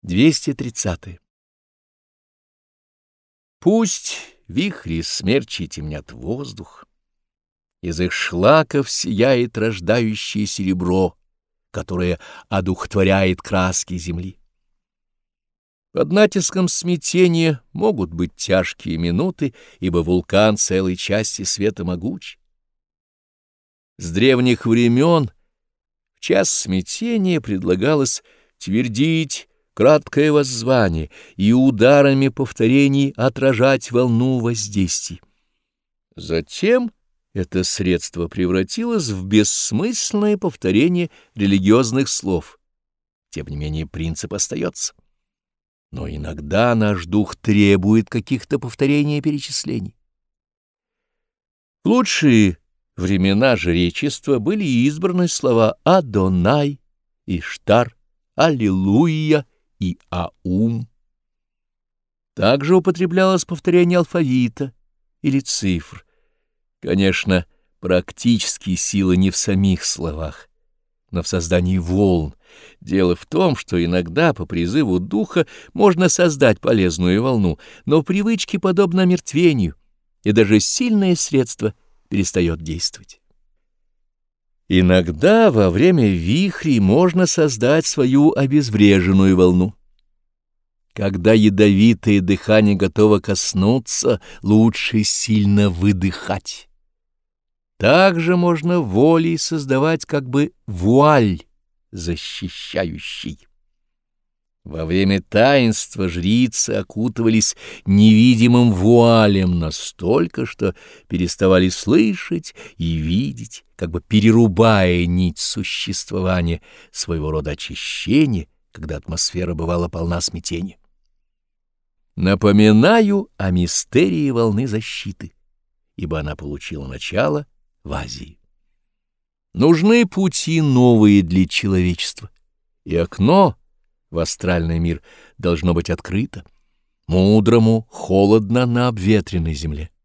230. Пусть вихри смерчи темнят воздух, из их шлаков сияет рождающее серебро, которое одухотворяет краски земли. Под натиском смятения могут быть тяжкие минуты, ибо вулкан целой части света могуч. С древних времен в час смятения предлагалось твердить краткое воззвание и ударами повторений отражать волну воздействий. Затем это средство превратилось в бессмысленное повторение религиозных слов. Тем не менее принцип остается. Но иногда наш дух требует каких-то повторений и перечислений. В лучшие времена жречества были избраны слова «Адонай», «Иштар», «Аллилуйя» и «Аум». Также употреблялось повторение алфавита или цифр. Конечно, практически сила не в самих словах, но в создании волн. Дело в том, что иногда по призыву духа можно создать полезную волну, но привычки подобны омертвению, и даже сильное средство перестает действовать. Иногда во время вихрей можно создать свою обезвреженную волну. Когда ядовитое дыхание готово коснуться, лучше сильно выдыхать. Также можно волей создавать как бы вуаль защищающий. Во время таинства жрицы окутывались невидимым вуалем настолько, что переставали слышать и видеть, как бы перерубая нить существования, своего рода очищения, когда атмосфера бывала полна смятения. Напоминаю о мистерии волны защиты, ибо она получила начало в Азии. Нужны пути новые для человечества, и окно в астральный мир должно быть открыто. Мудрому холодно на обветренной земле.